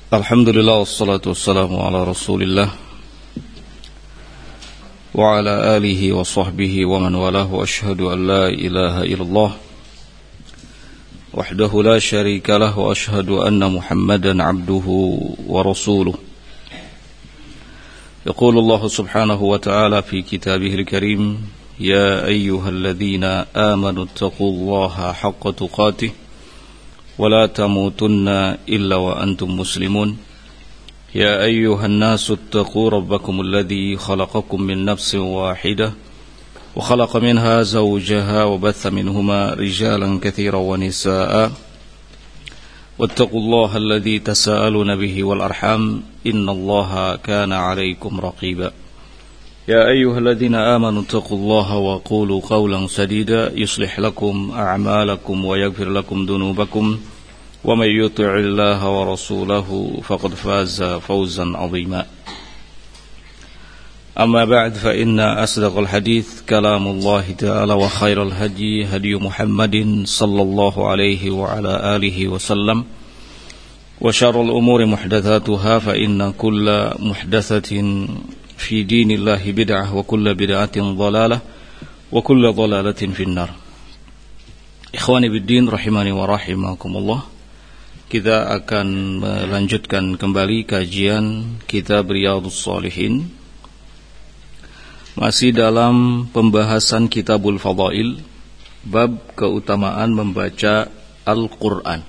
Alhamdulillah wassalatu wassalamu ala Rasulillah wa ala alihi wa sahbihi wa man walahu. Ashhadu an la ilaha illallah wahdahu la syarika lah wa ashhadu anna Muhammadan abduhu wa rasuluh. Yaqulu Allah subhanahu wa ta'ala fi kitabihil karim, ya ayyuhalladzina amanu taqullaha haqqa tuqatih ولا تموتن إلا وأنتم مسلمون يا أيها الناس اتقوا ربكم الذي خلقكم من نفس واحدة وخلق منها زوجها وبث منهما رجالا كثيرا ونساء واتقوا الله الذي تساءلون به والأرحام إن الله كان عليكم رقيبا يا أيها الذين آمنوا اتقوا الله وقولوا قولا سديدا يصلح لكم أعمالكم ويغفر لكم ذنوبكم ومن يطع الله ورسوله فقد فاز فوزا عظيما أما بعد فإن أصدق الحديث كلام الله تعالى وخير الهدي هدي محمد صلى الله عليه وعلى آله وسلم وشر الأمور محدثاتها فإن كل محدثة في دين الله بدعة وكل بدعة ضلالة وكل ضلالة في النار. Ikhwani biddin rahimani wa rahimakumullah. Kita akan melanjutkan kembali kajian kitab Riyadhus Shalihin, masih dalam pembahasan Kitabul Fadail, bab keutamaan membaca Al-Quran.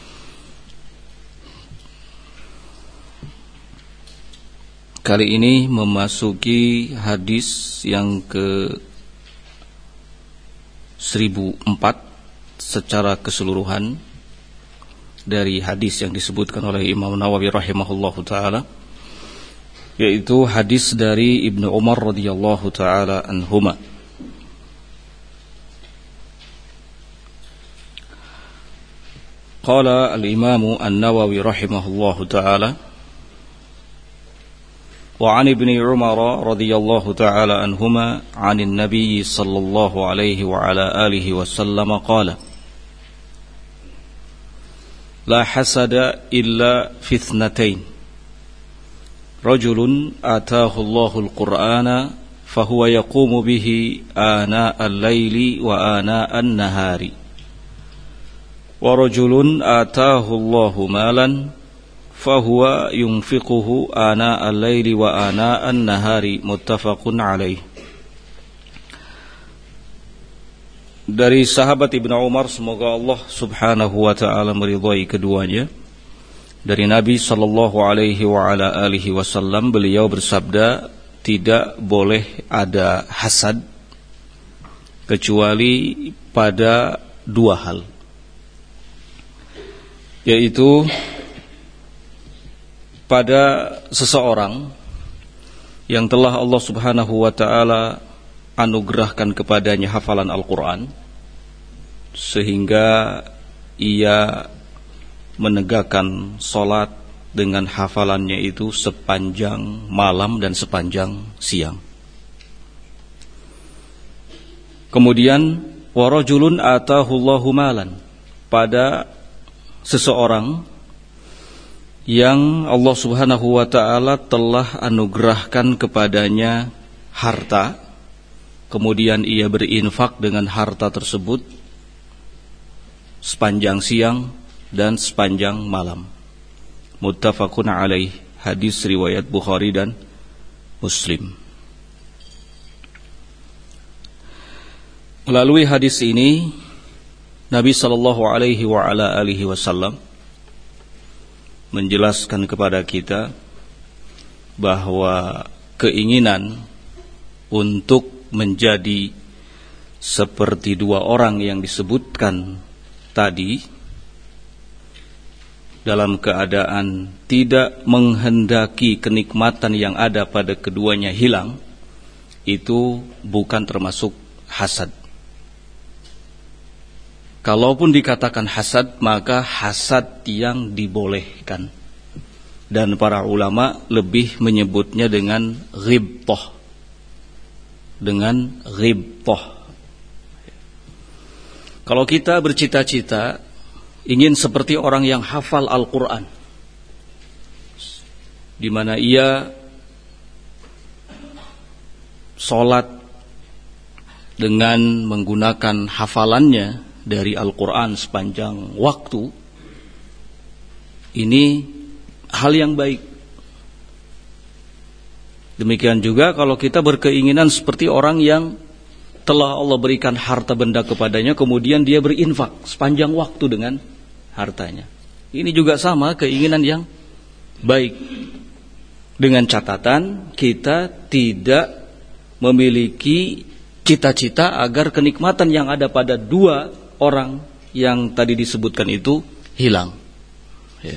Kali ini memasuki hadis yang ke 1004 secara keseluruhan dari hadis yang disebutkan oleh Imam Nawawi rahimahullahu ta'ala, yaitu hadis dari Ibnu Umar radhiyallahu ta'ala anhuma. Qala al-Imam an-Nawawi rahimahullahu ta'ala wa 'an Ibni Umar radhiyallahu ta'ala anhuma 'anil Nabi sallallahu alaihi wa ala alihi wasallam qala la hasada illa fi ithnatain rajulun ataahu Allahul Qur'ana fahuwa yaqumu bihi ana al-laili wa ana an-nahari wa rajulun ataahu Allahu malan fahuwa yunfiquhu ana al-laili wa ana an-nahari muttafaqun alaih. Dari sahabat Ibnu Umar, semoga Allah subhanahu wa ta'ala meridhai keduanya, dari Nabi sallallahu alaihi wa ala alihi wasallam, beliau bersabda, tidak boleh ada hasad kecuali pada dua hal, yaitu pada seseorang yang telah Allah subhanahu wa ta'ala anugerahkan kepadanya hafalan Al-Quran, sehingga ia menegakkan salat dengan hafalannya itu sepanjang malam dan sepanjang siang. Kemudian warajulun atahu Allahu malan, pada seseorang yang Allah subhanahu wa ta'ala telah anugerahkan kepadanya harta, kemudian ia berinfak dengan harta tersebut sepanjang siang dan sepanjang malam. Muttafaqun alaih, hadis riwayat Bukhari dan Muslim. Melalui hadis ini Nabi sallallahu alaihi wa ala alihi wasallam menjelaskan kepada kita bahwa keinginan untuk menjadi seperti dua orang yang disebutkan tadi, dalam keadaan tidak menghendaki kenikmatan yang ada pada keduanya hilang, itu bukan termasuk hasad. Kalaupun dikatakan hasad, maka hasad yang dibolehkan, dan para ulama lebih menyebutnya dengan ghibthah. Kalau kita bercita-cita ingin seperti orang yang hafal Al-Quran, di mana ia sholat dengan menggunakan hafalannya dari Al-Quran sepanjang waktu, ini hal yang baik. Demikian juga kalau kita berkeinginan seperti orang yang telah Allah berikan harta benda kepadanya, kemudian dia berinfak sepanjang waktu dengan hartanya. Ini juga sama, keinginan yang baik. Dengan catatan kita tidak memiliki cita-cita agar kenikmatan yang ada pada dua orang yang tadi disebutkan itu hilang. Ya.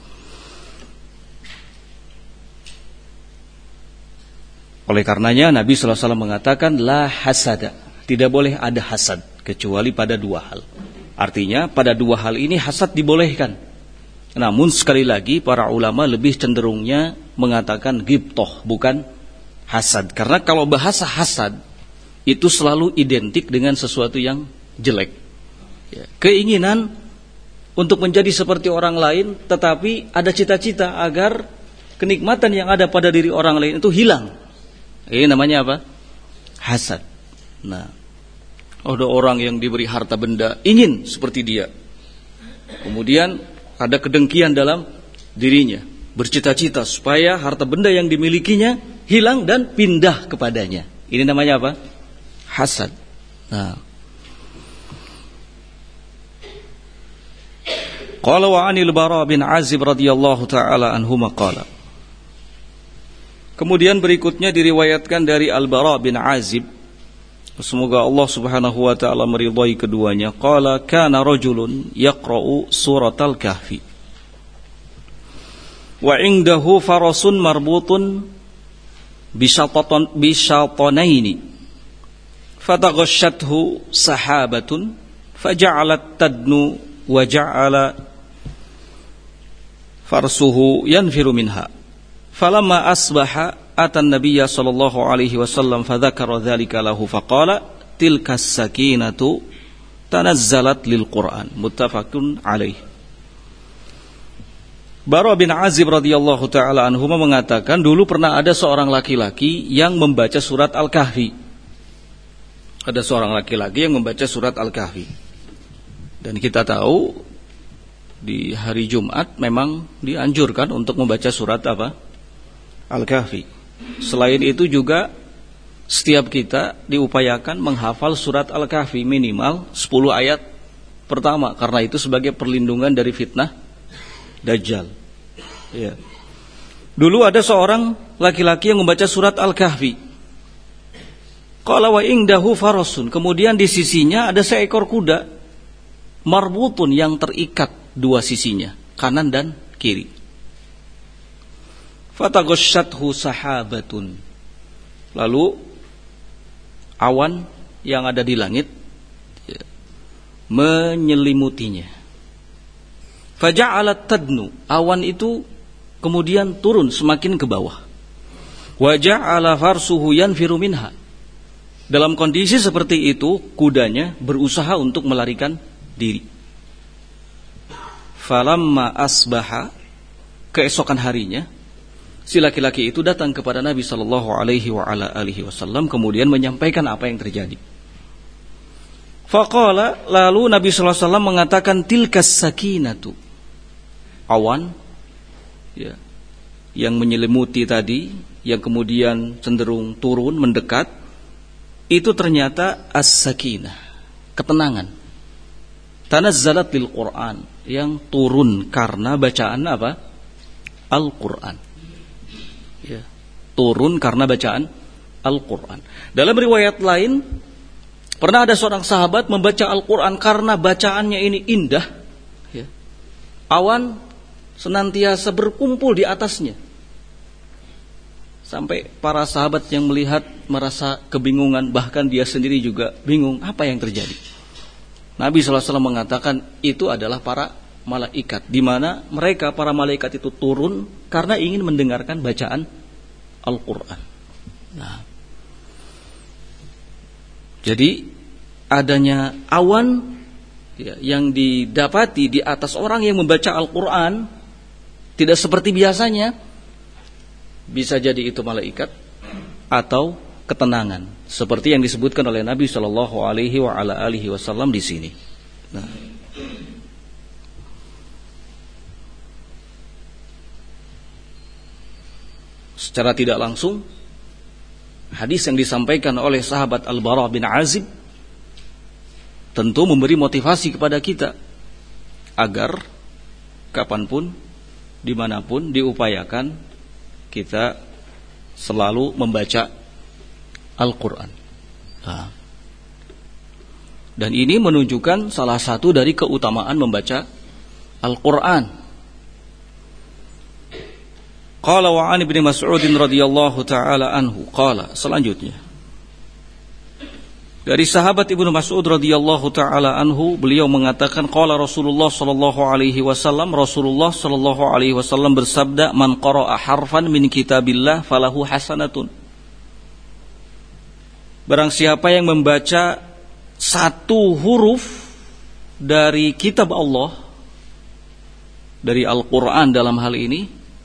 Oleh karenanya Nabi SAW mengatakan la hasada, tidak boleh ada hasad kecuali pada dua hal. Artinya pada dua hal ini hasad dibolehkan. Namun sekali lagi para ulama lebih cenderungnya mengatakan ghibthah, bukan hasad. Karena kalau bahasa hasad itu selalu identik dengan sesuatu yang jelek. Ya. Keinginan untuk menjadi seperti orang lain, tetapi ada cita-cita agar kenikmatan yang ada pada diri orang lain itu hilang. Ini namanya apa? Hasad. Nah, ada orang yang diberi harta benda ingin seperti dia. Kemudian ada kedengkian dalam dirinya, bercita-cita supaya harta benda yang dimilikinya hilang dan pindah kepadanya. Ini namanya apa? Hasad. Nah, qala wa 'anil Bara bin Azib radhiyallahu taala anhuma qala. Kemudian berikutnya diriwayatkan dari Al-Bara bin Azib, semoga Allah Subhanahu wa taala meridhai keduanya, qala kana rajulun yaqra'u suratal kahfi wa 'indahu farasun marbutun bishatanaini fataghashathu sahabatun faja'alat tadnu wa ja'ala farsuhu yanfiru minha. Falamma asbaha atan nabiyya sallallahu alaihi wasallam fadzakara dzalika lahu faqala tilkas sakinatu tanazzalat lil Qur'an, muttafaqun alaih. Bara bin Azib radhiyallahu taala anhu mengatakan dulu pernah ada seorang laki-laki yang membaca surat Al-Kahfi. Ada seorang laki-laki yang membaca surat Al-Kahfi. Dan kita tahu di hari Jumat memang dianjurkan untuk membaca surat apa? Al-Kahfi. Selain itu juga setiap kita diupayakan menghafal surat Al-Kahfi minimal 10 ayat pertama, karena itu sebagai perlindungan dari fitnah Dajjal. Ya. Dulu ada seorang laki-laki yang membaca surat Al-Kahfi. Qala wa indahu farasun, kemudian di sisinya ada seekor kuda marbutun yang terikat dua sisinya, kanan dan kiri. Fataghashathu sahabatun, lalu awan yang ada di langit ya, menyelimutinya. Faja'alat tadnu, awan itu kemudian turun semakin ke bawah. Wa ja'ala farsuhu yanfiru minha, dalam kondisi seperti itu kudanya berusaha untuk melarikan diri. Falamma asbaha, keesokan harinya si laki-laki itu datang kepada Nabi sallallahu alaihi wasallam kemudian menyampaikan apa yang terjadi. Faqala, lalu Nabi sallallahu alaihi wasallam mengatakan tilkas sakinatu, awan ya, yang menyelimuti tadi yang kemudian cenderung turun mendekat, itu ternyata as-sakinah, ketenangan. Tanazzalat lil Qur'an, yang turun karena bacaan apa? Al-Qur'an. Ya, turun karena bacaan Al-Quran. Dalam riwayat lain, pernah ada seorang sahabat membaca Al-Quran karena bacaannya ini indah. Ya. Awan senantiasa berkumpul di atasnya. Sampai para sahabat yang melihat merasa kebingungan, bahkan dia sendiri juga bingung apa yang terjadi. Nabi SAW mengatakan itu adalah para malaikat, di mana mereka para malaikat itu turun karena ingin mendengarkan bacaan Al-Quran. Nah, jadi adanya awan ya, yang didapati di atas orang yang membaca Al-Quran tidak seperti biasanya, Bisa jadi itu malaikat atau ketenangan, seperti yang disebutkan oleh Nabi Shallallahu Alaihi Wasallam di sini. Nah, secara tidak langsung, hadis yang disampaikan oleh sahabat Al-Bara bin Azib tentu memberi motivasi kepada kita agar kapanpun, dimanapun diupayakan kita selalu membaca Al-Quran. Nah, dan ini menunjukkan salah satu dari keutamaan membaca Al-Quran. Qala wa 'an Ibnu Mas'ud radhiyallahu taala anhu qala, selanjutnya dari sahabat Ibnu Mas'ud radhiyallahu taala anhu, beliau mengatakan qala Rasulullah sallallahu alaihi wasallam, Rasulullah sallallahu alaihi wasallam bersabda, man qara'a harfan min kitabillah falahu hasanatun. Barang siapa yang membaca satu huruf dari kitab Allah, dari Al-Quran dalam hal ini,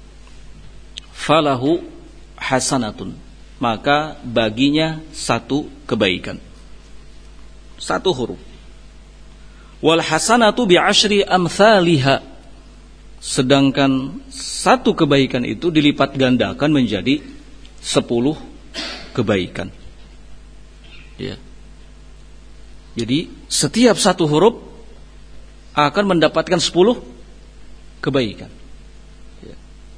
falahu hasanatun, maka baginya satu kebaikan. Satu huruf. Wal hasanatu bi asyri amthaliha, sedangkan satu kebaikan itu dilipat gandakan menjadi 10 kebaikan. Ya. Jadi setiap satu huruf akan mendapatkan 10 kebaikan. Ya.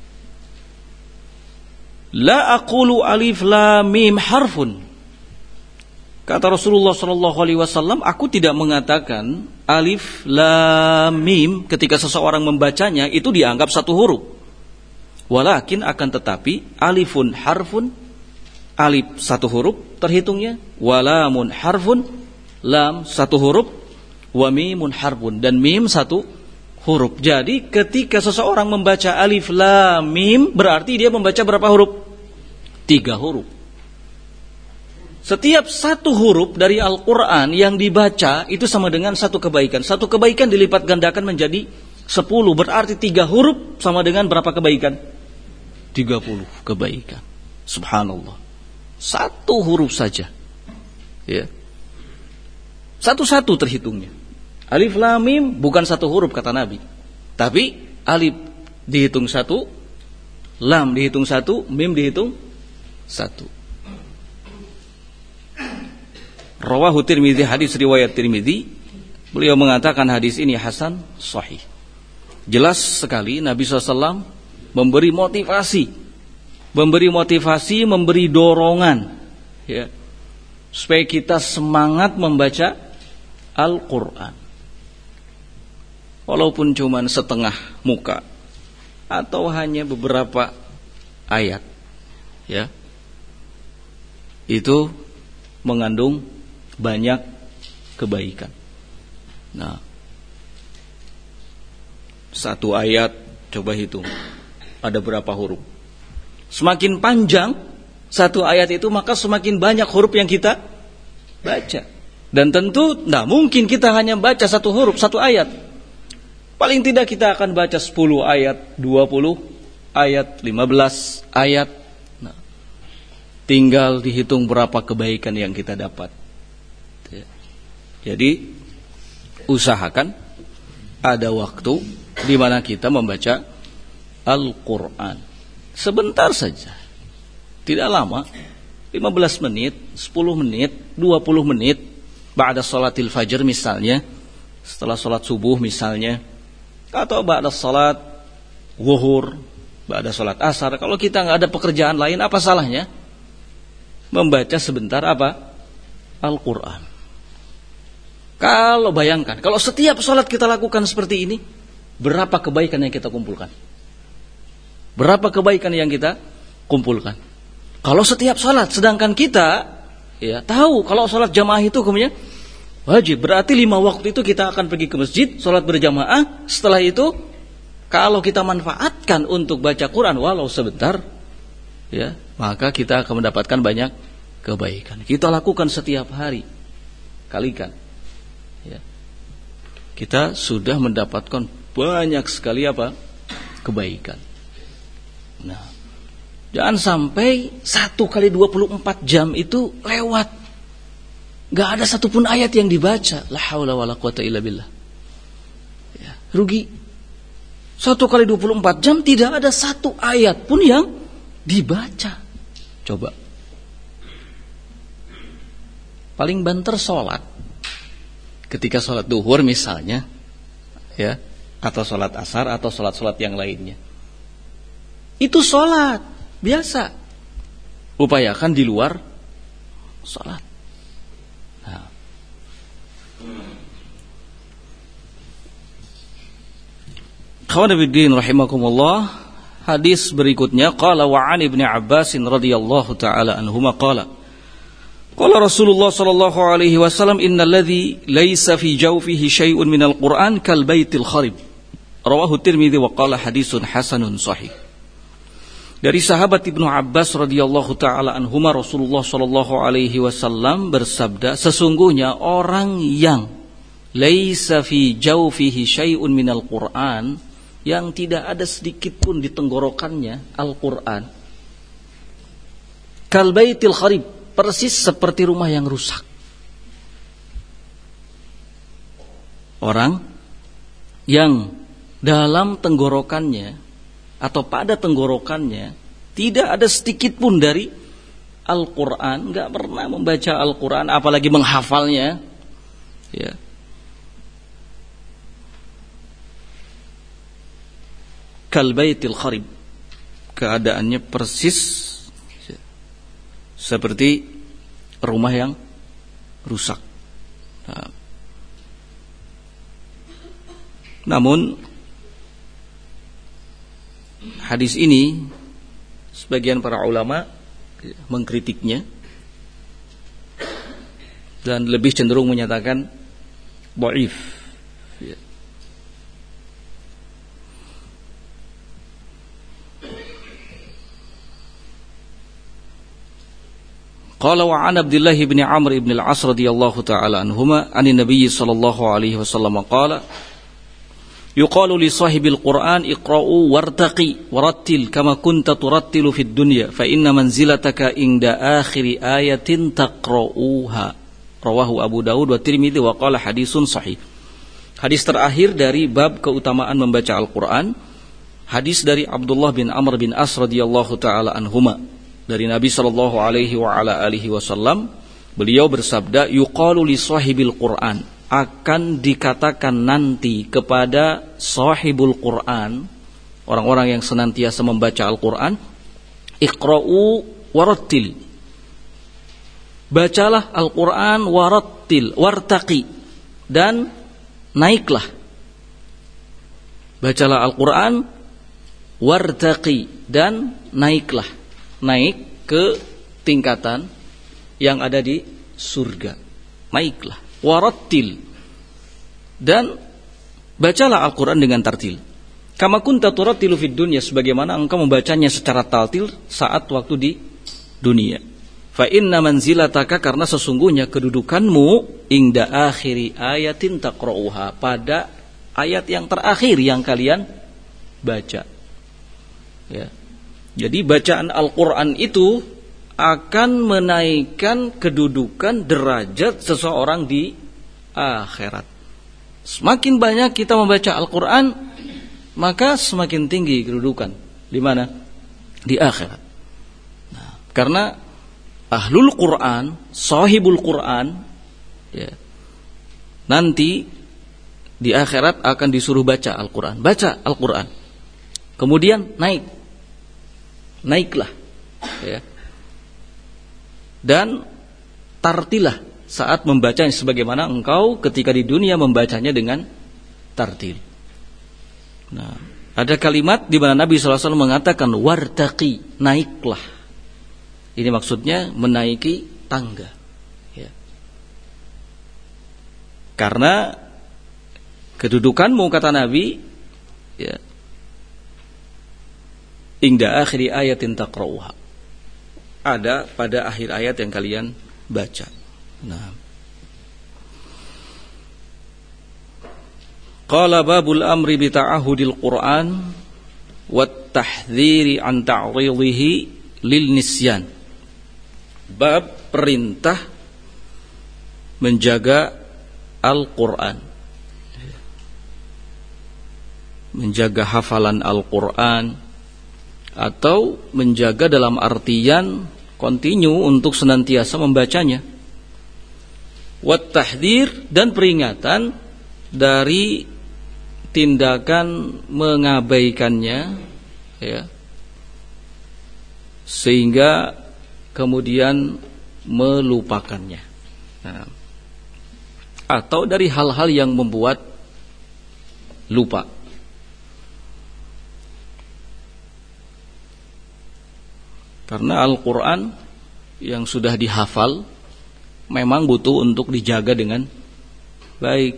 La aqulu alif lam mim harfun. Kata Rasulullah sallallahu alaihi wasallam, aku tidak mengatakan alif lam mim ketika seseorang membacanya itu dianggap satu huruf. Walakin akan tetapi alifun harfun, alif satu huruf terhitungnya, walamun harfun, lam satu huruf, wa mimun harfun, dan mim satu huruf. Jadi ketika seseorang membaca alif lam mim, berarti dia membaca berapa huruf? 3 huruf. Setiap satu huruf dari Al-Quran yang dibaca itu sama dengan satu kebaikan. Satu kebaikan dilipat gandakan menjadi 10. Berarti 3 huruf sama dengan berapa kebaikan? 30 kebaikan. Subhanallah. Satu huruf saja. Ya. Satu-satu terhitungnya. Alif lam mim bukan satu huruf kata Nabi. Tapi alif dihitung 1, lam dihitung 1, mim dihitung 1. Rawahu Tirmidzi, hadis riwayat Tirmidzi. Beliau mengatakan hadis ini hasan sahih. Jelas sekali Nabi SAW memberi motivasi, memberi dorongan, ya, supaya kita semangat membaca Al-Quran. Walaupun cuma setengah muka atau hanya beberapa ayat, ya, itu mengandung banyak kebaikan. Nah, satu ayat coba hitung ada berapa huruf. Semakin panjang satu ayat itu, maka semakin banyak huruf yang kita baca. Dan tentu tidak mungkin kita hanya baca satu huruf, satu ayat. Paling tidak kita akan baca 10 ayat, 20 ayat, 15 ayat. Nah, tinggal dihitung berapa kebaikan yang kita dapat. Jadi usahakan ada waktu di mana kita membaca Al-Quran. Sebentar saja, tidak lama, 15 menit, 10 menit, 20 menit, ba'da salatil fajr misalnya, setelah salat subuh misalnya, atau ba'da salat zuhur, ba'da salat asar. Kalau kita nggak ada pekerjaan lain, apa salahnya membaca sebentar apa? Al-Quran. Kalau bayangkan, kalau setiap salat kita lakukan seperti ini, berapa kebaikan yang kita kumpulkan? Berapa kebaikan yang kita kumpulkan? Kalau setiap salat, sedangkan kita ya tahu kalau salat jamaah itu hukumnya wajib, berarti 5 waktu itu kita akan pergi ke masjid, salat berjamaah. Setelah itu, kalau kita manfaatkan untuk baca Quran walau sebentar, ya, maka kita akan mendapatkan banyak kebaikan. Kita lakukan setiap hari, kalikan. Ya. Kita sudah mendapatkan banyak sekali apa? Kebaikan. Nah, Jangan sampai 1 kali 24 jam itu lewat, gak ada satupun ayat yang dibaca. La haula wala quwata illa billah. Ya, rugi. 1 kali 24 jam tidak ada satu ayat pun yang dibaca. Coba. Paling banter sholat. Ketika sholat duhur misalnya, ya, atau sholat asar atau sholat-sholat yang lainnya. Itu sholat biasa. Upayakan di luar sholat. Nah. Khawanabiddin rahimakumullah. Hadis berikutnya, qala wa 'an Ibnu Abbas radhiyallahu taala anhuma qala qala Rasulullah sallallahu alaihi wasallam innal ladzi laisa fi jawfihi syai'un minal Qur'an kal baitil kharib. Rawahu Tirmidzi wa qala hadisun hasanun sahih. Dari sahabat Ibnu Abbas radhiyallahu taala anhuma, Rasulullah sallallahu alaihi wasallam bersabda, sesungguhnya orang yang laisa fi jawfihi syai'un minal Qur'an, yang tidak ada sedikit pun di tenggorokannya Al-Qur'an, kal baitil kharib, persis seperti rumah yang rusak. Orang yang dalam tenggorokannya atau pada tenggorokannya tidak ada sedikit pun dari Al-Quran, gak pernah membaca Al-Quran, apalagi menghafalnya, ya, kal baitil kharib, keadaannya persis seperti rumah yang rusak. Nah, namun hadis ini sebagian para ulama mengkritiknya dan lebih cenderung menyatakan dhaif. Ya. Qala wa 'an Abdullah bin Amr bin al-'As radhiyallahu ta'ala anhuma 'an Nabi sallallahu alaihi wasallam qala yuqalu li sahibil Qur'an iqra'u wartaqi warattil kama kunta turattilu fid dunya fa inna manzilataka inda akhiri ayatin taqra'uha. Rawahu Abu Dawud wa Tirmidzi wa qala hadisun sahih. Hadis terakhir dari bab keutamaan membaca Al-Qur'an, hadis dari Abdullah bin Amr bin As radhiyallahu ta'ala anhuma, dari Nabi sallallahu alaihi wa ala alihi wasallam, beliau bersabda, yuqalu li sahibil Qur'an, akan dikatakan nanti kepada sahibul Qur'an, orang-orang yang senantiasa membaca Al-Qur'an, iqra'u warattil, bacalah Al-Qur'an, warattil, wartaqi, dan naiklah. Bacalah Al-Qur'an, wartaqi, dan naiklah. Naik ke tingkatan yang ada di surga. Naiklah. Warattil, dan bacalah Al-Quran dengan tartil. Kama kunta turattilu fid dunya, sebagaimana engkau membacanya secara tartil saat waktu di dunia. Fa inna manzilataka, karena sesungguhnya kedudukanmu, inda akhiri ayatin taqra'uha, pada ayat yang terakhir yang kalian baca. Ya. Jadi bacaan Al-Quran itu akan menaikkan kedudukan derajat seseorang di akhirat. Semakin banyak kita membaca Al-Quran, maka semakin tinggi kedudukan. Di mana? Di akhirat. Nah, karena ahlul Quran, sahibul Quran, ya, nanti di akhirat akan disuruh baca Al-Quran. Baca Al-Quran. Kemudian naiklah, ya, dan tartilah saat membacanya, sebagaimana engkau ketika di dunia membacanya dengan tartil. Nah, ada kalimat di mana Nabi SAW mengatakan wartaqi, naiklah. Ini maksudnya menaiki tangga, ya. Karena kedudukanmu, kata Nabi, ya, inda akhiri ayatin taqra'uha, ada pada akhir ayat yang kalian baca. Nah, qala babul amri bi ta'ahudil Qur'an wat tahdhiri an ta'ridhihi lil nisyan. Bab perintah menjaga Al-Qur'an. Menjaga hafalan Al-Qur'an atau menjaga dalam artian kontinu untuk senantiasa membacanya. Wat tahdhir, dan peringatan dari tindakan mengabaikannya, ya, sehingga kemudian melupakannya. Nah, atau dari hal-hal yang membuat lupa. Karena Al-Quran yang sudah dihafal memang butuh untuk dijaga dengan baik.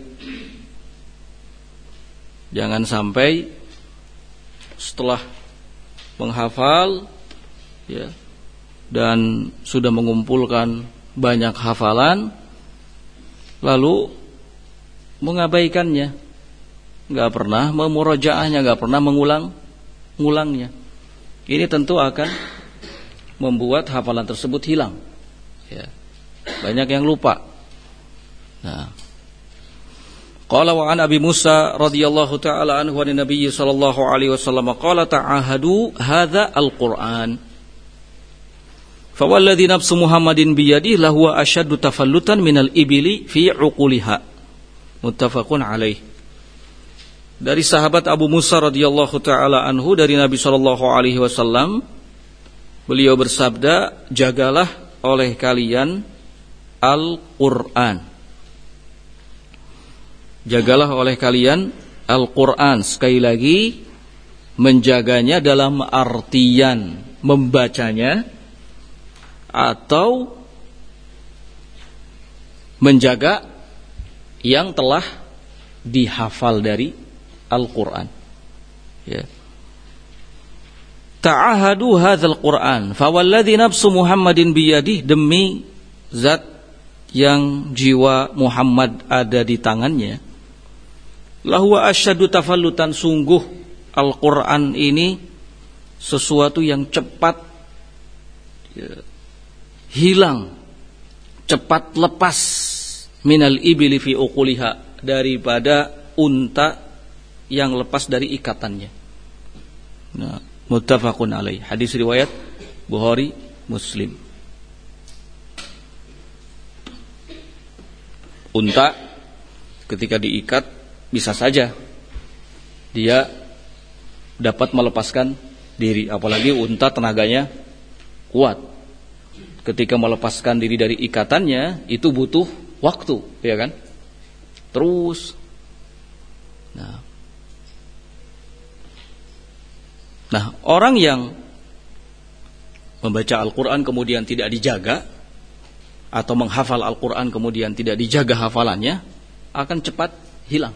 Jangan sampai setelah menghafal, ya, dan sudah mengumpulkan banyak hafalan, lalu mengabaikannya, nggak pernah memurajaahnya, nggak pernah mengulangnya. Ini tentu akan membuat hafalan tersebut hilang, ya. Banyak yang lupa. Nah, qala wa an Abi Musa radhiyallahu ta'ala anhu an Nabi sallallahu alaihi wasallam qala ta'ahadu hadza al-Qur'an fa walladhi nafsu Muhammadin bi yadihi lahu ashaddu tafallutan minal ibili fi uquliha. Muttafaqun alaih. Dari sahabat Abu Musa radhiyallahu ta'ala anhu dari Nabi sallallahu alaihi wasallam, beliau bersabda, jagalah oleh kalian Al-Qur'an. Jagalah oleh kalian Al-Qur'an. Sekali lagi, menjaganya dalam artian membacanya atau menjaga yang telah dihafal dari Al-Qur'an, ya. Ta'ahadu hadzal Qur'an fa walladzi nafsu Muhammadin biyadihi, demi zat yang jiwa Muhammad ada di tangannya, lahu asyaddu tafallutan, sungguh Al-Qur'an ini sesuatu yang cepat, ya, hilang, cepat lepas, minal ibili fi uquliha, daripada unta yang lepas dari ikatannya. Nah, muttafaqun alaih. Hadis riwayat Bukhari, Muslim. Unta ketika diikat bisa saja dia dapat melepaskan diri, apalagi unta tenaganya kuat. Ketika melepaskan diri dari ikatannya itu butuh waktu, ya kan? Terus. Nah, orang yang membaca Al-Quran kemudian tidak dijaga, atau menghafal Al-Quran kemudian tidak dijaga hafalannya, akan cepat hilang.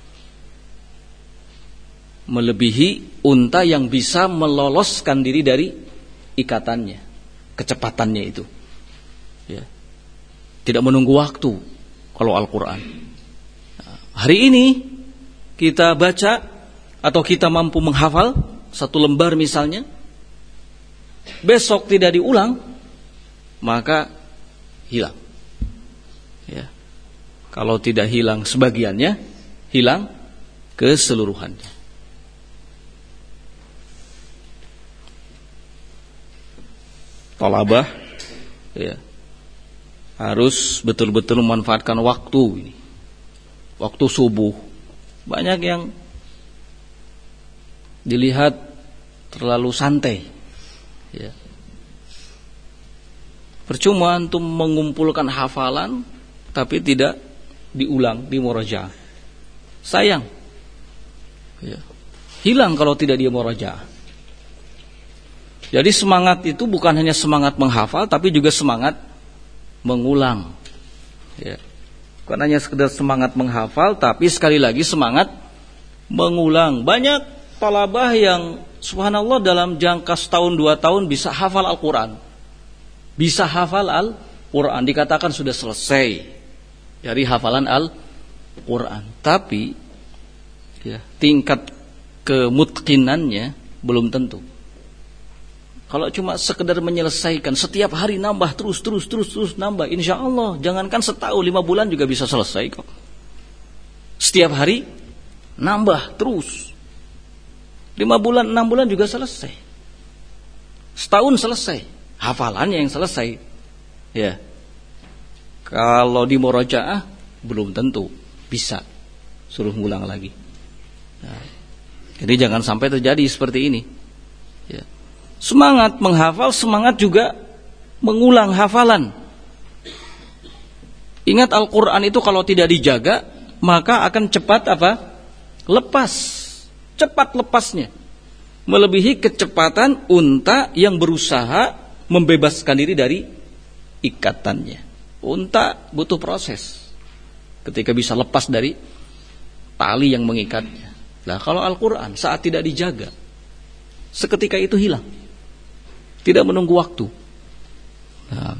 Melebihi unta yang bisa meloloskan diri dari ikatannya, kecepatannya itu, ya. Tidak menunggu waktu kalau Al-Quran. Nah, hari ini kita baca atau kita mampu menghafal satu lembar misalnya, besok tidak diulang, maka hilang, ya. Kalau tidak hilang sebagiannya, hilang keseluruhannya. Thalabah, ya, harus betul-betul memanfaatkan waktu ini, waktu subuh. Banyak yang dilihat terlalu santai, ya. Percuma antum mengumpulkan hafalan tapi tidak diulang, dimurajaah. Sayang, ya. Hilang kalau tidak dia murajaah. Jadi semangat itu bukan hanya semangat menghafal, tapi juga semangat mengulang, ya. Bukan hanya sekedar semangat menghafal, tapi sekali lagi semangat mengulang. Banyak talabah yang subhanallah dalam jangka setahun 2 tahun bisa hafal Al-Quran, bisa hafal Al-Quran, dikatakan sudah selesai dari hafalan Al-Quran, tapi, ya, tingkat kemutqinannya belum tentu. Kalau cuma sekedar menyelesaikan, setiap hari nambah terus nambah, insya Allah jangankan setahun, 5 bulan juga bisa selesai kok. Setiap hari nambah terus, 5 bulan, 6 bulan juga selesai. Setahun selesai, hafalannya yang selesai. Ya. Kalau di murojaah belum tentu bisa, suruh ngulang lagi. Nah, jadi jangan sampai terjadi seperti ini. Ya. Semangat menghafal, semangat juga mengulang hafalan. Ingat Al-Quran itu kalau tidak dijaga, maka akan cepat lepas. Cepat lepasnya. Melebihi kecepatan unta yang berusaha membebaskan diri dari ikatannya. Unta butuh proses ketika bisa lepas dari tali yang mengikatnya. Nah, kalau Al-Quran saat tidak dijaga, seketika itu hilang. Tidak menunggu waktu. Nah.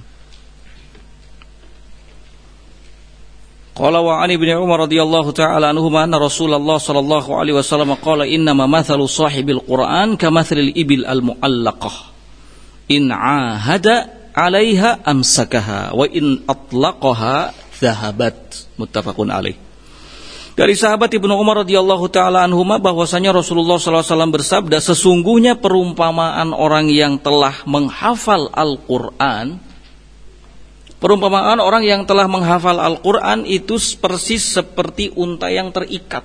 Qala wa ani bin Umar radhiyallahu ta'ala anhuma anna Rasulullah sallallahu alaihi wasallam qala innama mathalu sahibil Qur'an kamathalil ibil al-mu'allaqah in 'ahada 'alaiha amsakaha wa in atlaqaha dhahabat. Muttafaqun alaih. Dari sahabat Ibnu Umar radhiyallahu taala anhuma bahwasanya Rasulullah sallallahu alaihi wasallam bersabda, sesungguhnya perumpamaan orang yang telah menghafal Al-Qur'an, perumpamaan orang yang telah menghafal Al-Qur'an itu persis seperti unta yang terikat.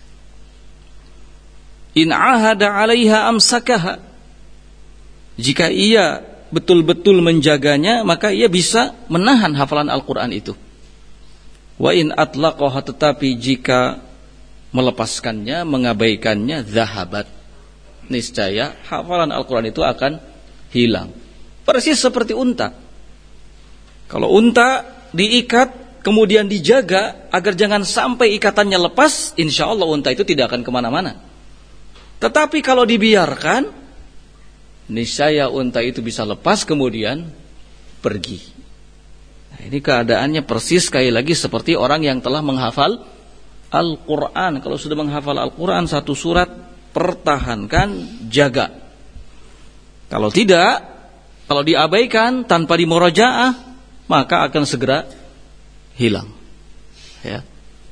In ahada 'alaiha amsakaha. Jika ia betul-betul menjaganya, maka ia bisa menahan hafalan Al-Qur'an itu. Wa in atlaqaha, tetapi jika melepaskannya, mengabaikannya, zahabat, niscaya hafalan Al-Quran itu akan hilang. Persis seperti unta. Kalau unta diikat kemudian dijaga agar jangan sampai ikatannya lepas, insya Allah unta itu tidak akan kemana-mana. Tetapi kalau dibiarkan, niscaya unta itu bisa lepas kemudian pergi. Ini keadaannya persis sekali lagi seperti orang yang telah menghafal Al-Quran. Kalau sudah menghafal Al-Quran satu surat, pertahankan, jaga. Kalau tidak, kalau diabaikan tanpa dimurojaah, maka akan segera hilang. Ya.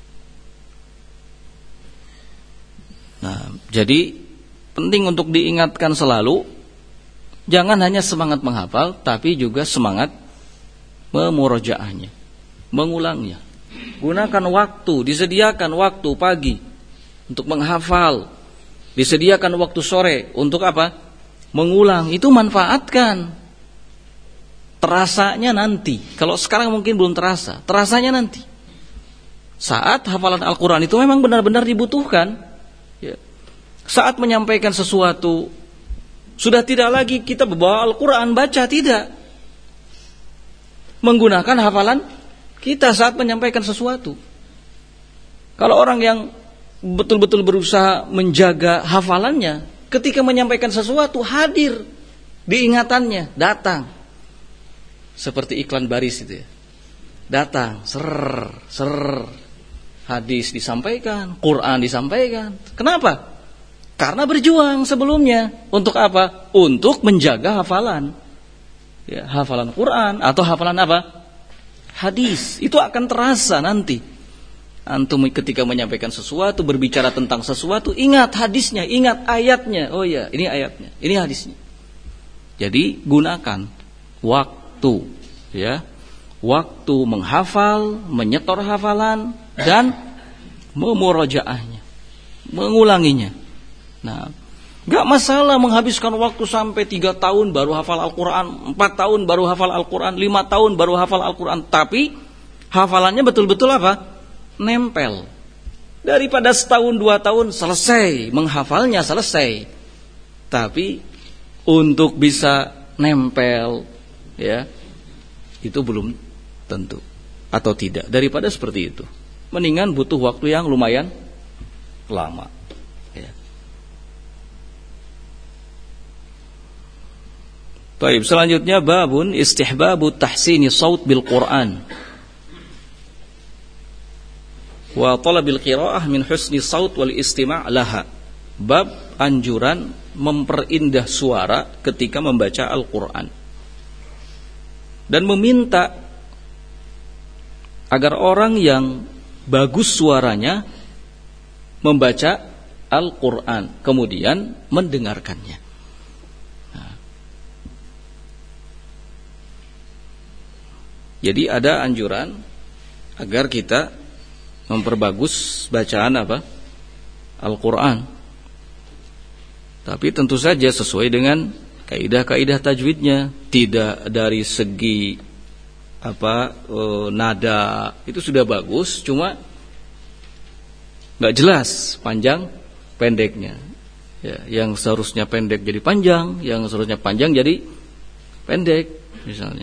Nah, jadi penting untuk diingatkan selalu, jangan hanya semangat menghafal, tapi juga semangat memurojaahnya, mengulangnya. Gunakan waktu, disediakan waktu pagi untuk menghafal, disediakan waktu sore untuk apa? Mengulang. Itu manfaatkan. Terasanya nanti. Kalau sekarang mungkin belum terasa, terasanya nanti. Saat hafalan Al-Quran itu memang benar-benar dibutuhkan. Ya. Saat menyampaikan sesuatu, sudah tidak lagi kita bawa Al-Quran baca, tidak. Menggunakan hafalan kita saat menyampaikan sesuatu. Kalau orang yang betul-betul berusaha menjaga hafalannya, ketika menyampaikan sesuatu hadir di ingatannya, datang. Seperti iklan baris itu ya. Datang, ser, hadis disampaikan, Quran disampaikan. Kenapa? Karena berjuang sebelumnya. Untuk apa? Untuk menjaga hafalan. Ya, hafalan Quran atau hafalan apa? Hadis. Itu akan terasa nanti. Antum ketika menyampaikan sesuatu, berbicara tentang sesuatu, ingat hadisnya, ingat ayatnya. Oh ya, ini ayatnya, ini hadisnya. Jadi gunakan waktu, ya, waktu menghafal, menyetor hafalan dan memurojaahnya, mengulanginya. Nah, gak masalah menghabiskan waktu sampai 3 tahun baru hafal Al-Quran, 4 tahun baru hafal Al-Quran, 5 tahun baru hafal Al-Quran. Tapi hafalannya betul-betul apa? Nempel. Daripada setahun 2 tahun selesai, menghafalnya selesai. Tapi untuk bisa nempel, ya, itu belum tentu. Atau tidak. Daripada seperti itu, mendingan butuh waktu yang lumayan lama. Baik, selanjutnya babun istihbabu tahsini saut bil Quran wa talabil qiraah min husni saut wal istima' laha. Bab anjuran memperindah suara ketika membaca Al-Quran dan meminta agar orang yang bagus suaranya membaca Al-Quran kemudian mendengarkannya. Jadi ada anjuran agar kita memperbagus bacaan Al-Quran. Tapi tentu saja sesuai dengan kaidah-kaidah tajwidnya, tidak dari segi nada itu sudah bagus, cuma nggak jelas panjang pendeknya. Ya, yang seharusnya pendek jadi panjang, yang seharusnya panjang jadi pendek misalnya.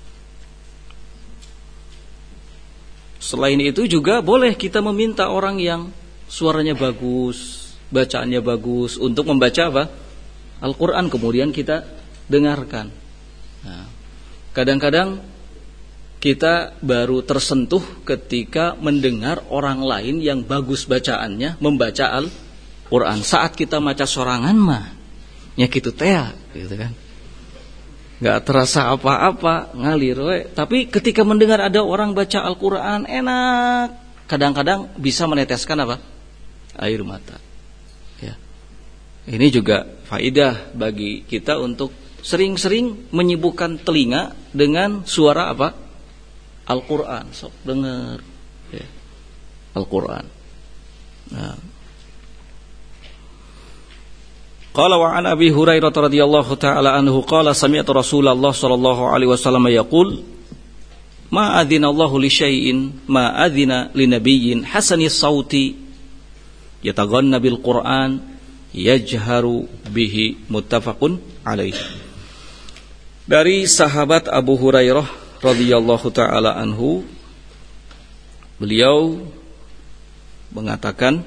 Selain itu juga boleh kita meminta orang yang suaranya bagus, bacaannya bagus untuk membaca Al-Quran kemudian kita dengarkan. Nah, kadang-kadang kita baru tersentuh ketika mendengar orang lain yang bagus bacaannya membaca Al-Quran. Saat kita baca sorangan mah nyakitu teh gitu kan. Gak terasa apa-apa, ngalir we. Tapi ketika mendengar ada orang baca Al-Quran enak, kadang-kadang bisa meneteskan air mata. Ya. Ini juga faidah bagi kita untuk sering-sering menyibukkan telinga dengan suara Al-Quran. Sok dengar ya. Al-Quran. Nah. Qala wa an Abi Hurairah radhiyallahu ta'ala anhu qala sami'tu Rasulullah sallallahu alaihi wasallam yaqul ma adzina Allahu li syai'in ma adzina li nabiyyin hasanis sauti yataghanna bil Qur'an yajharu bihi muttafaqun alaihi. Dari sahabat Abu Hurairah radhiyallahu ta'ala anhu, beliau mengatakan,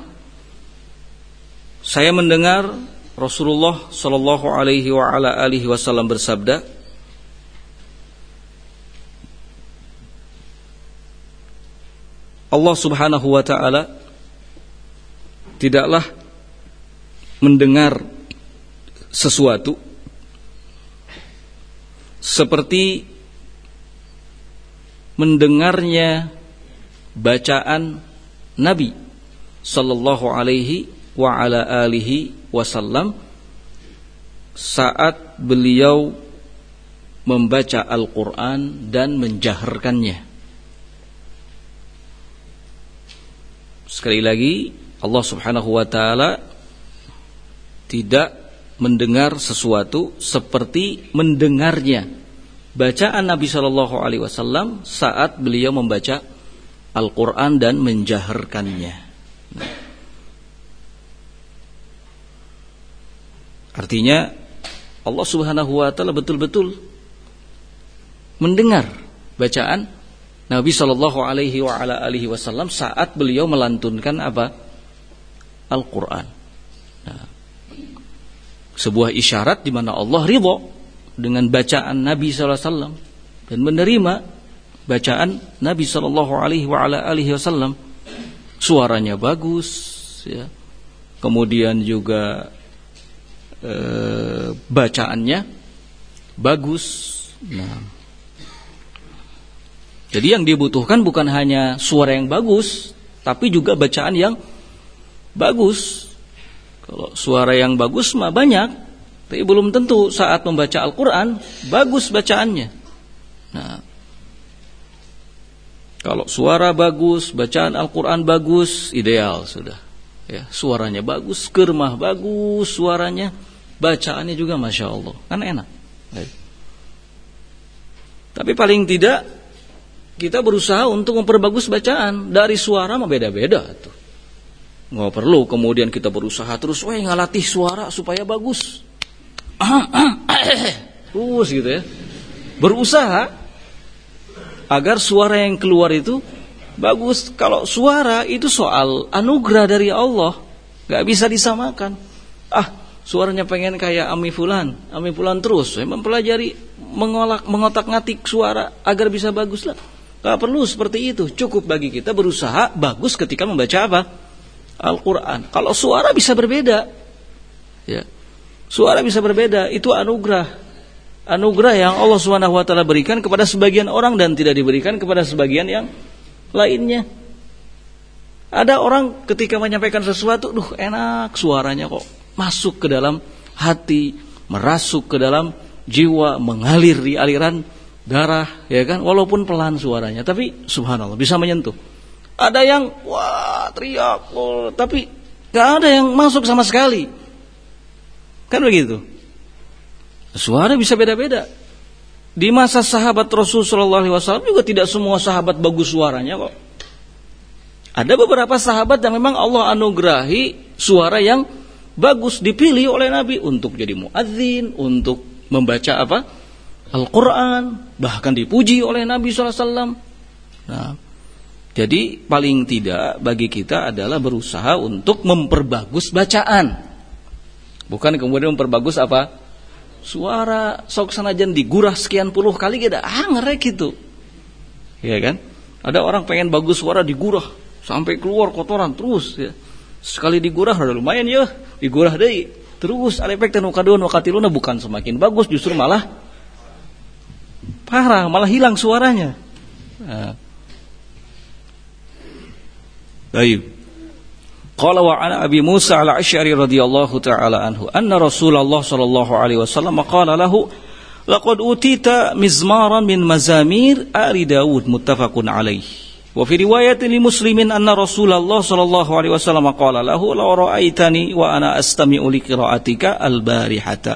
saya mendengar Rasulullah sallallahu alaihi wa ala alihi wasallam bersabda, Allah Subhanahu wa taala tidaklah mendengar sesuatu seperti mendengarnya bacaan Nabi sallallahu alaihi wa ala alihi wasallam saat beliau membaca Al-Quran dan menjaharkannya. Sekali lagi, Allah Subhanahu wa ta'ala tidak mendengar sesuatu seperti mendengarnya bacaan Nabi sallallahu alaihi wasallam saat beliau membaca Al-Quran dan menjaharkannya. Artinya Allah Subhanahu wa ta'ala betul-betul mendengar bacaan Nabi sallallahu alaihi wa ala alihi wasallam saat beliau melantunkan Al-Qur'an. Nah, sebuah isyarat di mana Allah ridha dengan bacaan Nabi sallallahu alaihi wasallam dan menerima bacaan Nabi sallallahu alaihi wa ala alihi wasallam. Suaranya bagus ya. Kemudian juga bacaannya bagus. Nah, jadi yang dibutuhkan bukan hanya suara yang bagus, tapi juga bacaan yang bagus. Kalau suara yang bagus mah banyak, tapi belum tentu saat membaca Al-Quran bagus bacaannya. Nah, kalau suara bagus, bacaan Al-Quran bagus, ideal sudah. Ya, suaranya bagus, kermah bagus suaranya, bacaannya juga Masya Allah, kan enak. Baik. Tapi paling tidak kita berusaha untuk memperbagus bacaan. Dari suara mah beda-beda tuh. Nggak perlu kemudian kita berusaha terus, ngalatih suara supaya bagus. Terus gitu ya. Berusaha agar suara yang keluar itu bagus. Kalau suara itu soal anugerah dari Allah, gak bisa disamakan. Suaranya pengen kayak Ami Fulan terus mempelajari, mengotak-ngatik suara agar bisa bagus lah. Gak perlu seperti itu. Cukup bagi kita berusaha bagus ketika membaca Al-Quran. Kalau suara bisa berbeda, ya. Suara bisa berbeda, itu anugerah. Anugerah yang Allah Subhanahu wa taala berikan kepada sebagian orang dan tidak diberikan kepada sebagian yang lainnya. Ada orang ketika menyampaikan sesuatu, enak suaranya kok, masuk ke dalam hati, merasuk ke dalam jiwa, mengalir di aliran darah, ya kan? Walaupun pelan suaranya, tapi subhanallah bisa menyentuh. Ada yang wah teriak, tapi gak ada yang masuk sama sekali. Kan begitu. Suara bisa beda-beda. Di masa sahabat Rasulullah SAW juga tidak semua sahabat bagus suaranya kok. Ada beberapa sahabat yang memang Allah anugerahi suara yang bagus, dipilih oleh Nabi untuk jadi muadzin, untuk membaca Al-Quran, bahkan dipuji oleh Nabi SAW. Nah, jadi paling tidak bagi kita adalah berusaha untuk memperbagus bacaan. Bukan kemudian memperbagus suara, sok sanajan digurah sekian puluh kali kita ngerek gitu. Ya kan? Ada orang pengen bagus suara digurah sampai keluar kotoran terus ya. Sekali digurah udah lumayan ya, digurah deui. Terus ada efek tanu kaduan wakatiluna bukan semakin bagus, justru malah parah, malah hilang suaranya. Nah. Baik. Qala wa ana Abi Musa al-Asy'ari radhiyallahu ta'ala anhu anna Rasulullah sallallahu alaihi wasallam qala lahu laqad utita mizmaran min mazamir ali Daud muttafaqun alaih. Wa fi riwayatin li Muslimin anna Rasulullah sallallahu alaihi wasallam qala lahu la ra'aitani wa ana astami'u li qira'atika al-barihata.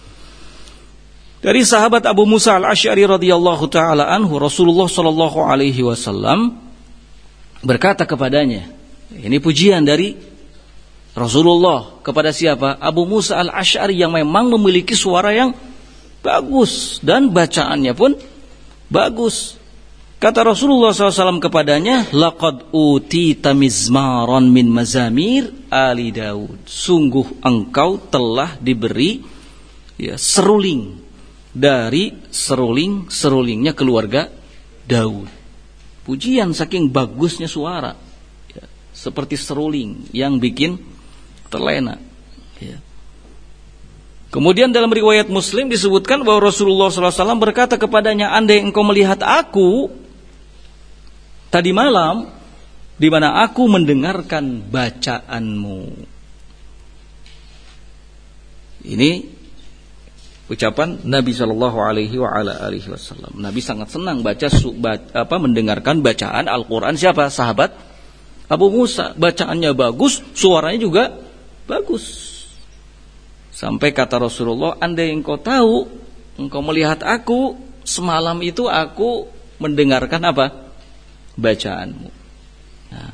Dari sahabat Abu Musa al-Asy'ari radhiyallahu ta'ala anhu, Rasulullah sallallahu alaihi wasallam berkata kepadanya, ini pujian dari Rasulullah kepada siapa? Abu Musa al-Asy'ari yang memang memiliki suara yang bagus dan bacaannya pun bagus. Kata Rasulullah SAW kepadanya, laqad utita mizmaran min mazamir ali Daud. Sungguh engkau telah diberi seruling dari serulingnya keluarga Daud. Pujian saking bagusnya suara. Seperti seruling yang bikin terlena. Ya. Kemudian dalam riwayat Muslim disebutkan bahwa Rasulullah SAW berkata kepadanya, andai engkau melihat aku tadi malam, di mana aku mendengarkan bacaanmu. Ini ucapan Nabi Shallallahu Alaihi Wasallam. Nabi sangat senang mendengarkan bacaan Al-Quran siapa? Sahabat Abu Musa, bacaannya bagus, suaranya juga bagus. Sampai kata Rasulullah, andai engkau tahu, engkau melihat aku, semalam itu aku mendengarkan bacaanmu. Nah,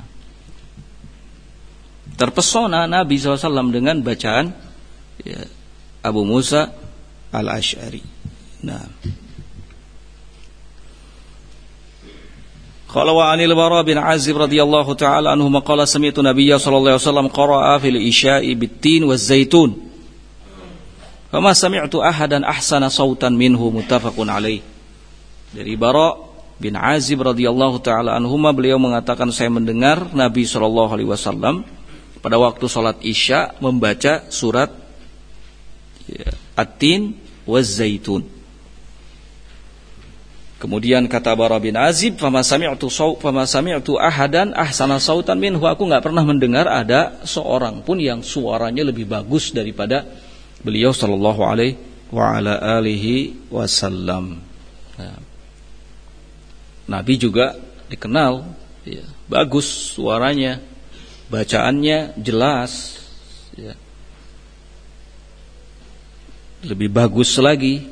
terpesona Nabi SAW dengan bacaan Abu Musa al-Asy'ari. Nah, qala wa 'anil Bara bin Azib radhiyallahu ta'ala anhu qala sami'tu Nabiyya sallallahu alaihi wasallam qara'a fil isya'i bit-tin waz-zaitun. Fama sami'tu ahadan ahsana sautan minhu muttafaqun alaih. Dari Bara bin Azib radhiyallahu ta'ala anhuma, beliau mengatakan saya mendengar Nabi sallallahu alaihi wasallam pada waktu salat Isya membaca surat At-Tin waz-Zaitun. Kemudian kata Bara bin Azib, fama sami'tu ahadan ahsana sautan minhu, aku enggak pernah mendengar ada seorang pun yang suaranya lebih bagus daripada beliau sallallahu alaihi wa ala alihi wasallam. Nah, Nabi juga dikenal bagus suaranya, bacaannya jelas lebih bagus lagi.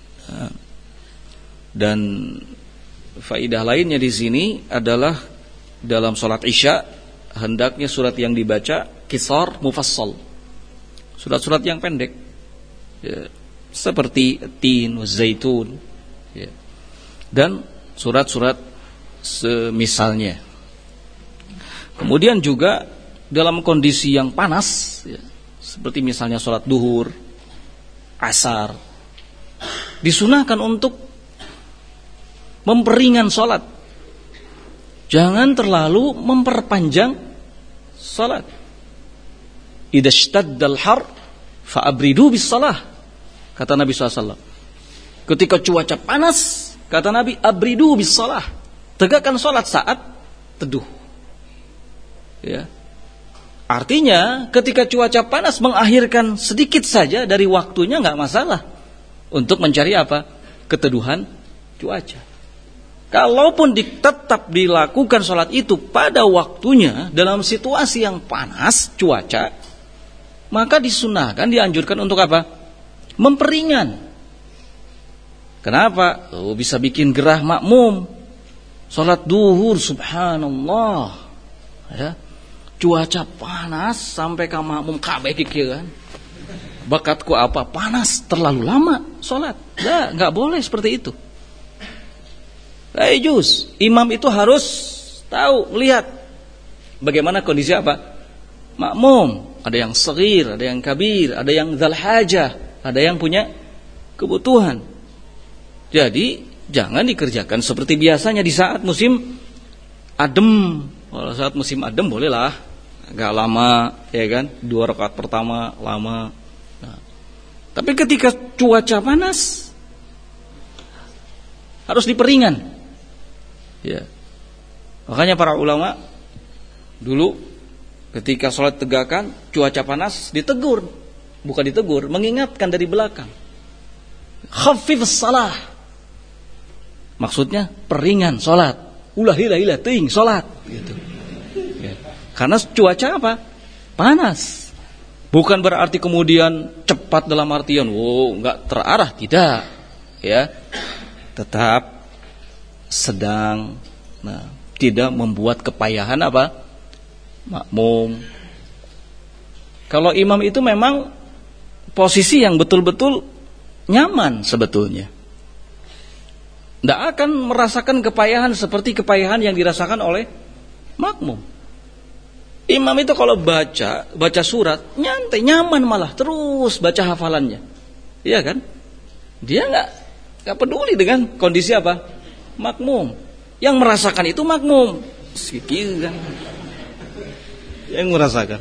Dan faidah lainnya di sini adalah dalam salat Isya hendaknya surat yang dibaca qisar mufassal, surat-surat yang pendek seperti Tin waz-Zaitun dan surat-surat semisalnya. Kemudian juga dalam kondisi yang panas seperti misalnya salat duhur, asar, disunahkan untuk memperingan salat. Jangan terlalu memperpanjang salat. Idza shtaddal har Fa'abridu bis shalah, kata Nabi SAW. Ketika cuaca panas, kata Nabi, abridu bis shalah, tegakkan salat saat teduh. Ya. Artinya ketika cuaca panas mengakhirkan sedikit saja dari waktunya nggak masalah untuk mencari apa? Keteduhan cuaca. Kalaupun tetap dilakukan sholat itu pada waktunya dalam situasi yang panas cuaca, maka disunahkan, dianjurkan untuk apa? Memperingan. Kenapa? Bisa bikin gerah makmum. Sholat duhur, subhanallah. Ya. Cuaca panas sampai ka makmum kabeh kikir kan. Bakatku apa? Panas, terlalu lama sholat. Nggak boleh seperti itu. Juz. Imam itu harus tahu, melihat bagaimana kondisi apa? Makmum. Ada yang saghir, ada yang kabir, ada yang dzal hajah, ada yang punya kebutuhan. Jadi jangan dikerjakan seperti biasanya di saat musim adem. Kalau saat musim adem bolehlah, agak lama, ya kan? 2 rakaat pertama lama. Nah, tapi ketika cuaca panas harus diperingan. Ya. Makanya para ulama dulu ketika sholat tegakkan cuaca panas ditegur, bukan ditegur, mengingatkan dari belakang. Khaffifus shalah. Maksudnya peringan sholat. Ulah ting sholat gitu. Ya. Karena cuaca apa? Panas. Bukan berarti kemudian cepat dalam artian nggak terarah, tidak. Ya. Tetap sedang, tidak membuat kepayahan apa? Makmum. Kalau imam itu memang posisi yang betul-betul nyaman sebetulnya. Tidak akan merasakan kepayahan seperti kepayahan yang dirasakan oleh makmum. Imam itu kalau baca surat, nyantai, nyaman malah, terus baca hafalannya. Iya kan? Dia nggak peduli dengan kondisi apa? Makmum. Yang merasakan itu makmum. Sikir kan? Yang merasakan.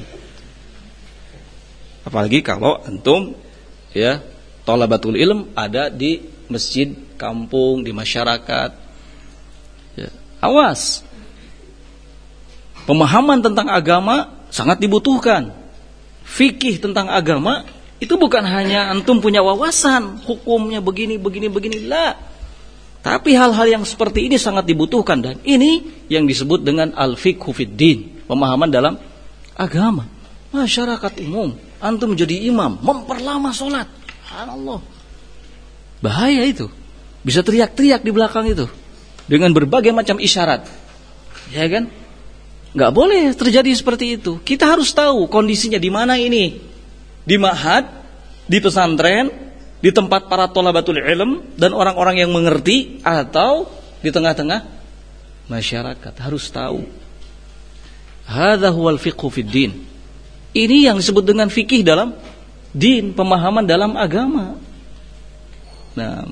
Apalagi kalau antum ya thalabatul ilm ada di masjid, kampung, di masyarakat. Ya, awas. Pemahaman tentang agama sangat dibutuhkan. Fikih tentang agama itu bukan hanya antum punya wawasan hukumnya begini lah. Tapi hal-hal yang seperti ini sangat dibutuhkan, dan ini yang disebut dengan al-fiqhu fid din, pemahaman dalam agama. Masyarakat umum, antum jadi imam, memperlama sholat. Subhanallah. Bahaya itu. Bisa teriak-teriak di belakang itu dengan berbagai macam isyarat. Ya kan? Enggak boleh terjadi seperti itu. Kita harus tahu kondisinya di mana ini. Di ma'had, di pesantren, di tempat para thalabatul ilm dan orang-orang yang mengerti, atau di tengah-tengah masyarakat. Harus tahu. Hadza huwal fiqhu fid din. Ini yang disebut dengan fikih dalam din, pemahaman dalam agama. Nah,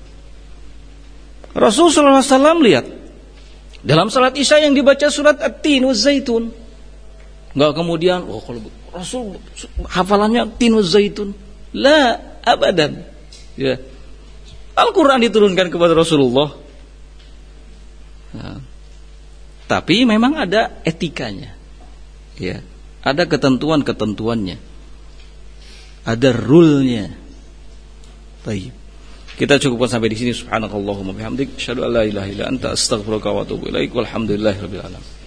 Rasulullah SAW lihat dalam salat Isya yang dibaca surat At-Tin waz Zaitun. Enggak kemudian kalau Rasul hafalannya Tin waz Zaitun. La abadan. Ya. Al-Qur'an diturunkan kepada Rasulullah. Nah, tapi memang ada etikanya. Ya. Ada ketentuan-ketentuannya. Ada rule-nya. Baik. Kita cukupkan sampai di sini. Subhanakallahumma bihamdik, asyhadu an la ilaha illa anta, astaghfiruka wa atubu ilaik. Walhamdulillahirabbil alamin.